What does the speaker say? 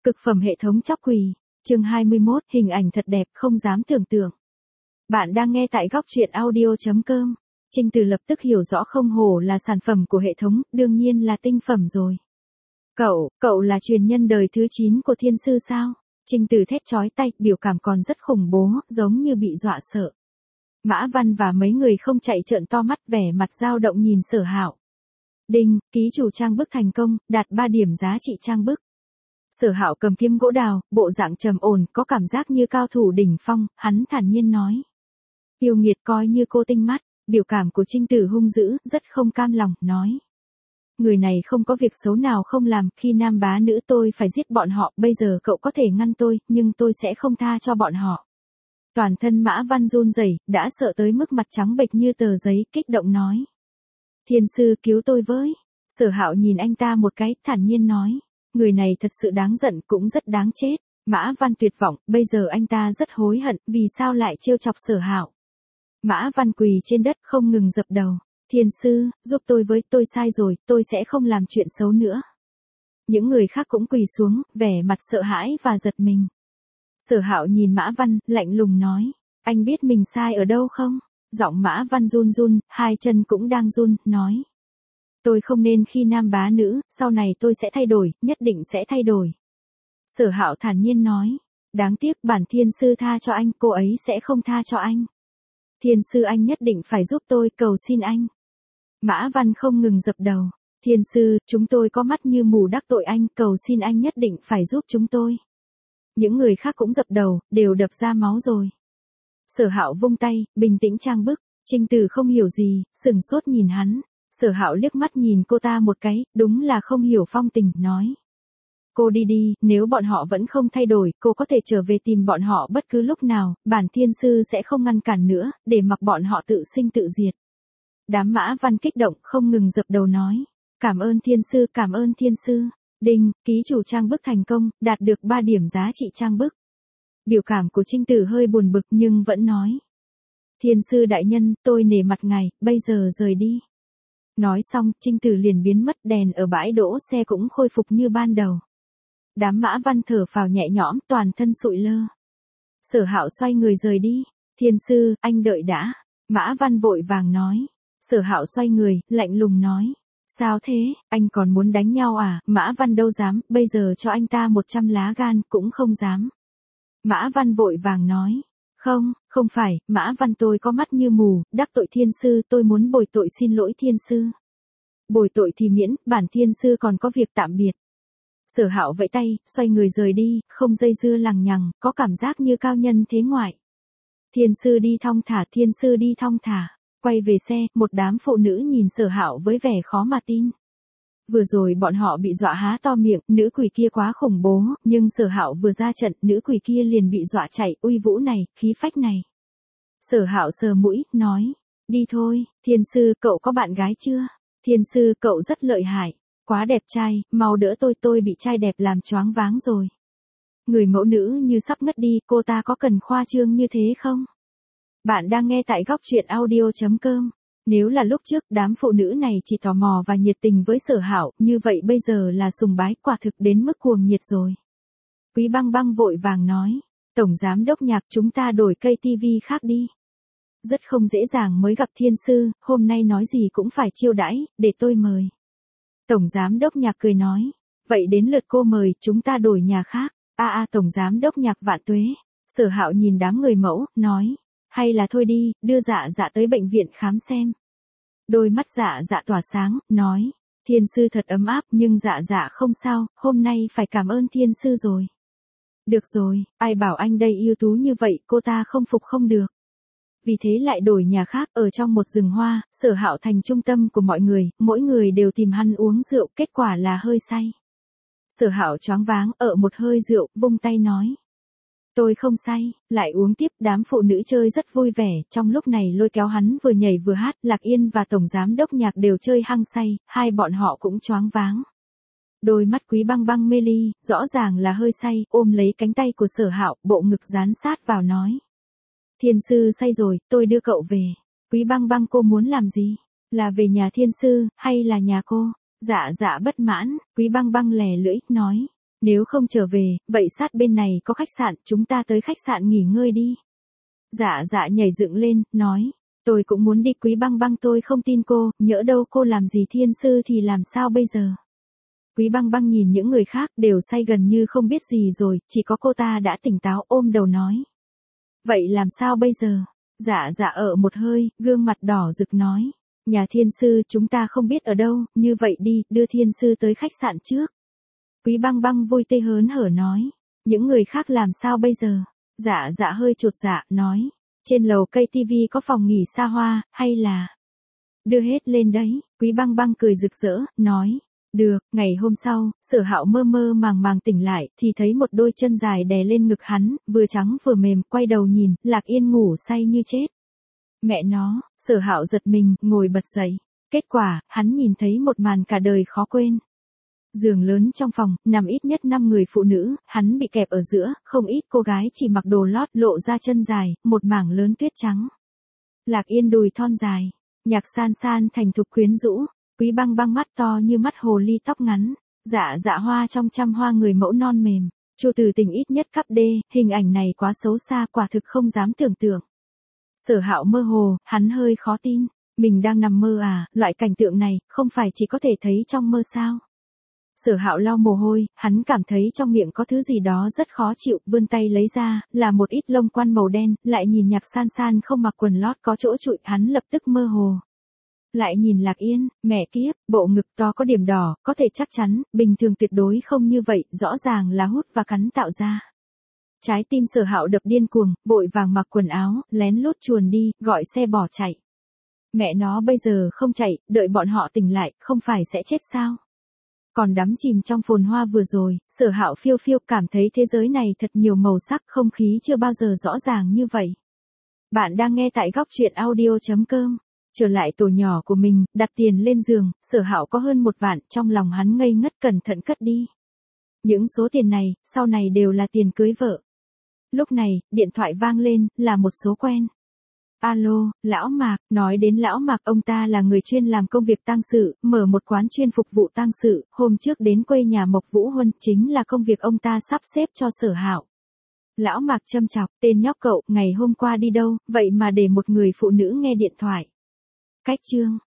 Cực phẩm hệ thống chóc quỳ. Chương 21, hình ảnh thật đẹp không dám tưởng tượng. Bạn đang nghe tại góc truyện audio.com. Trinh Từ lập tức hiểu rõ không hổ là sản phẩm của hệ thống, đương nhiên là tinh phẩm rồi. Cậu là truyền nhân đời thứ 9 của thiên sư sao? Trinh Từ thét chói tay, biểu cảm còn rất khủng bố, giống như bị dọa sợ. Mã Văn và mấy người không chạy trợn to mắt, vẻ mặt dao động nhìn Sở Hạo. Đinh, ký chủ trang bức thành công, đạt 3 điểm giá trị trang bức. Sở Hạo cầm kiếm gỗ đào, bộ dạng trầm ổn, có cảm giác như cao thủ đỉnh phong, hắn thản nhiên nói. Yêu nghiệt coi như cô tinh mắt, biểu cảm của Trinh Tử hung dữ, rất không cam lòng, nói. Người này không có việc xấu nào không làm, khi nam bá nữ tôi phải giết bọn họ, bây giờ cậu có thể ngăn tôi, nhưng tôi sẽ không tha cho bọn họ. Toàn thân Mã Văn run rẩy, đã sợ tới mức mặt trắng bệch như tờ giấy, kích động nói. Thiên sư cứu tôi với. Sở Hạo nhìn anh ta một cái, thản nhiên nói. Người này thật sự đáng giận, cũng rất đáng chết. Mã Văn tuyệt vọng, bây giờ anh ta rất hối hận, vì sao lại trêu chọc Sở Hạo. Mã Văn quỳ trên đất không ngừng dập đầu. Thiên sư, giúp tôi với, tôi sai rồi, tôi sẽ không làm chuyện xấu nữa. Những người khác cũng quỳ xuống, vẻ mặt sợ hãi và giật mình. Sở Hạo nhìn Mã Văn, lạnh lùng nói. Anh biết mình sai ở đâu không? Giọng Mã Văn run run, hai chân cũng đang run, nói. Tôi không nên khi nam bá nữ, sau này tôi sẽ thay đổi, nhất định sẽ thay đổi. Sở Hạo thản nhiên nói. Đáng tiếc bản thiên sư tha cho anh, cô ấy sẽ không tha cho anh. Thiên sư anh nhất định phải giúp tôi, cầu xin anh. Mã Văn không ngừng dập đầu. Thiên sư, chúng tôi có mắt như mù đắc tội anh, cầu xin anh nhất định phải giúp chúng tôi. Những người khác cũng dập đầu, đều đập ra máu rồi. Sở Hạo vung tay, bình tĩnh trang bức. Trinh Từ không hiểu gì, sừng sốt nhìn hắn. Sở Hạo liếc mắt nhìn cô ta một cái, đúng là không hiểu phong tình, nói. Cô đi đi, nếu bọn họ vẫn không thay đổi, cô có thể trở về tìm bọn họ bất cứ lúc nào, bản thiên sư sẽ không ngăn cản nữa, để mặc bọn họ tự sinh tự diệt. Đám Mã Văn kích động, không ngừng dập đầu nói. Cảm ơn thiên sư, cảm ơn thiên sư. Đinh, ký chủ trang bức thành công, đạt được 3 điểm giá trị trang bức. Biểu cảm của Trinh Tử hơi buồn bực nhưng vẫn nói. Thiên sư đại nhân, tôi nể mặt ngài, bây giờ rời đi. Nói xong, Trinh Tử liền biến mất, đèn ở bãi đỗ xe cũng khôi phục như ban đầu. Đám Mã Văn thở phào nhẹ nhõm, toàn thân sụi lơ. Sở Hạo xoay người rời đi. Thiên sư, anh đợi đã. Mã Văn vội vàng nói. Sở Hạo xoay người, lạnh lùng nói. Sao thế, anh còn muốn đánh nhau à? Mã Văn đâu dám, bây giờ cho anh ta 100 lá gan, cũng không dám. Mã Văn vội vàng nói. Không phải, Mã Văn tôi có mắt như mù, đắc tội thiên sư, tôi muốn bồi tội xin lỗi thiên sư. Bồi tội thì miễn, bản thiên sư còn có việc tạm biệt. Sở Hạo vẫy tay, xoay người rời đi, không dây dưa lằng nhằng, có cảm giác như cao nhân thế ngoại. Thiên sư đi thong thả, thiên sư đi thong thả. Quay về xe, một đám phụ nữ nhìn Sở Hạo với vẻ khó mà tin. Vừa rồi bọn họ bị dọa há to miệng, nữ quỷ kia quá khủng bố, nhưng Sở Hạo vừa ra trận, nữ quỷ kia liền bị dọa chạy, uy vũ này, khí phách này. Sở Hạo sờ mũi, nói, đi thôi, thiên sư, cậu có bạn gái chưa? Thiên sư, cậu rất lợi hại, quá đẹp trai, mau đỡ tôi bị trai đẹp làm choáng váng rồi. Người mẫu nữ như sắp ngất đi, cô ta có cần khoa trương như thế không? Bạn đang nghe tại góc truyện audio.com. Nếu là lúc trước đám phụ nữ này chỉ tò mò và nhiệt tình với Sở Hạo, như vậy bây giờ là sùng bái, quả thực đến mức cuồng nhiệt rồi. Quý Băng Băng vội vàng nói, Tổng Giám Đốc Nhạc, chúng ta đổi cây tivi khác đi. Rất không dễ dàng mới gặp thiên sư, hôm nay nói gì cũng phải chiêu đãi, để tôi mời. Tổng Giám Đốc Nhạc cười nói, vậy đến lượt cô mời, chúng ta đổi nhà khác. Tổng Giám Đốc Nhạc vạn tuế. Sở Hạo nhìn đám người mẫu, nói. Hay là thôi đi, đưa Dạ tới bệnh viện khám xem. Đôi mắt Dạ tỏa sáng, nói. Thiên sư thật ấm áp, nhưng Dạ không sao, hôm nay phải cảm ơn thiên sư rồi. Được rồi, ai bảo anh đây ưu tú như vậy, cô ta không phục không được. Vì thế lại đổi nhà khác, ở trong một rừng hoa, Sở Hạo thành trung tâm của mọi người, mỗi người đều tìm hắn uống rượu, kết quả là hơi say. Sở Hạo choáng váng, ở một hơi rượu, vung tay nói. Tôi không say, lại uống tiếp, đám phụ nữ chơi rất vui vẻ, trong lúc này lôi kéo hắn vừa nhảy vừa hát, Lạc Yên và Tổng Giám Đốc Nhạc đều chơi hăng say, hai bọn họ cũng choáng váng. Đôi mắt Quý Băng Băng mê ly, rõ ràng là hơi say, ôm lấy cánh tay của Sở Hạo, bộ ngực dán sát vào nói. Thiên sư say rồi, tôi đưa cậu về. Quý Băng Băng, cô muốn làm gì? Là về nhà thiên sư, hay là nhà cô? Dạ bất mãn, Quý Băng Băng lè lưỡi, nói. Nếu không trở về, vậy sát bên này có khách sạn, chúng ta tới khách sạn nghỉ ngơi đi. Dạ dạ nhảy dựng lên, nói. Tôi cũng muốn đi. Quý Băng Băng, tôi không tin cô, nhỡ đâu cô làm gì thiên sư thì làm sao bây giờ? Quý Băng Băng nhìn những người khác đều say gần như không biết gì rồi, chỉ có cô ta đã tỉnh táo ôm đầu nói. Vậy làm sao bây giờ? Dạ dạ ở một hơi, gương mặt đỏ rực nói. Nhà thiên sư chúng ta không biết ở đâu, như vậy đi, đưa thiên sư tới khách sạn trước. Quý Băng Băng vui tươi hớn hở nói. Những người khác làm sao bây giờ? Dạ dạ hơi chột dạ, nói. Trên lầu cây tivi có phòng nghỉ xa hoa, hay là... Đưa hết lên đấy, Quý Băng Băng cười rực rỡ, nói. Được, ngày hôm sau, Sở Hạo mơ mơ màng màng tỉnh lại, thì thấy một đôi chân dài đè lên ngực hắn, vừa trắng vừa mềm, quay đầu nhìn, Lạc Yên ngủ say như chết. Mẹ nó, Sở Hạo giật mình, ngồi bật dậy. Kết quả, hắn nhìn thấy một màn cả đời khó quên. Giường lớn trong phòng, nằm ít nhất 5 người phụ nữ, hắn bị kẹp ở giữa, không ít cô gái chỉ mặc đồ lót lộ ra chân dài, một mảng lớn tuyết trắng. Lạc Yên đùi thon dài, Nhạc San San thành thục quyến rũ, Quý Băng Băng mắt to như mắt hồ ly tóc ngắn, Dạ dạ hoa trong trăm hoa người mẫu non mềm, Chu Từ Tình ít nhất cấp D, hình ảnh này quá xấu xa quả thực không dám tưởng tượng. Sở Hạo mơ hồ, hắn hơi khó tin, mình đang nằm mơ à, loại cảnh tượng này, không phải chỉ có thể thấy trong mơ sao? Sở Hạo lau mồ hôi, hắn cảm thấy trong miệng có thứ gì đó rất khó chịu, vươn tay lấy ra, là một ít lông quan màu đen, lại nhìn Nhạc San San không mặc quần lót có chỗ trụi, hắn lập tức mơ hồ. Lại nhìn Lạc Yên, mẹ kiếp, bộ ngực to có điểm đỏ, có thể chắc chắn, bình thường tuyệt đối không như vậy, rõ ràng là hút và cắn tạo ra. Trái tim Sở Hạo đập điên cuồng, vội vàng mặc quần áo, lén lút chuồn đi, gọi xe bỏ chạy. Mẹ nó bây giờ không chạy, đợi bọn họ tỉnh lại, không phải sẽ chết sao? Còn đắm chìm trong phồn hoa vừa rồi, Sở Hạo phiêu phiêu cảm thấy thế giới này thật nhiều màu sắc, không khí chưa bao giờ rõ ràng như vậy. Bạn đang nghe tại góc truyện audio.com. Trở lại tổ nhỏ của mình, đặt tiền lên giường, Sở Hạo có hơn 1 vạn, trong lòng hắn ngây ngất cẩn thận cất đi. Những số tiền này, sau này đều là tiền cưới vợ. Lúc này, điện thoại vang lên, là một số quen. Alo, Lão Mạc, nói đến Lão Mạc, ông ta là người chuyên làm công việc tang sự, mở một quán chuyên phục vụ tang sự, hôm trước đến quê nhà Mộc Vũ Huân, chính là công việc ông ta sắp xếp cho Sở Hạo. Lão Mạc châm chọc, tên nhóc cậu, ngày hôm qua đi đâu, vậy mà để một người phụ nữ nghe điện thoại. Cách chương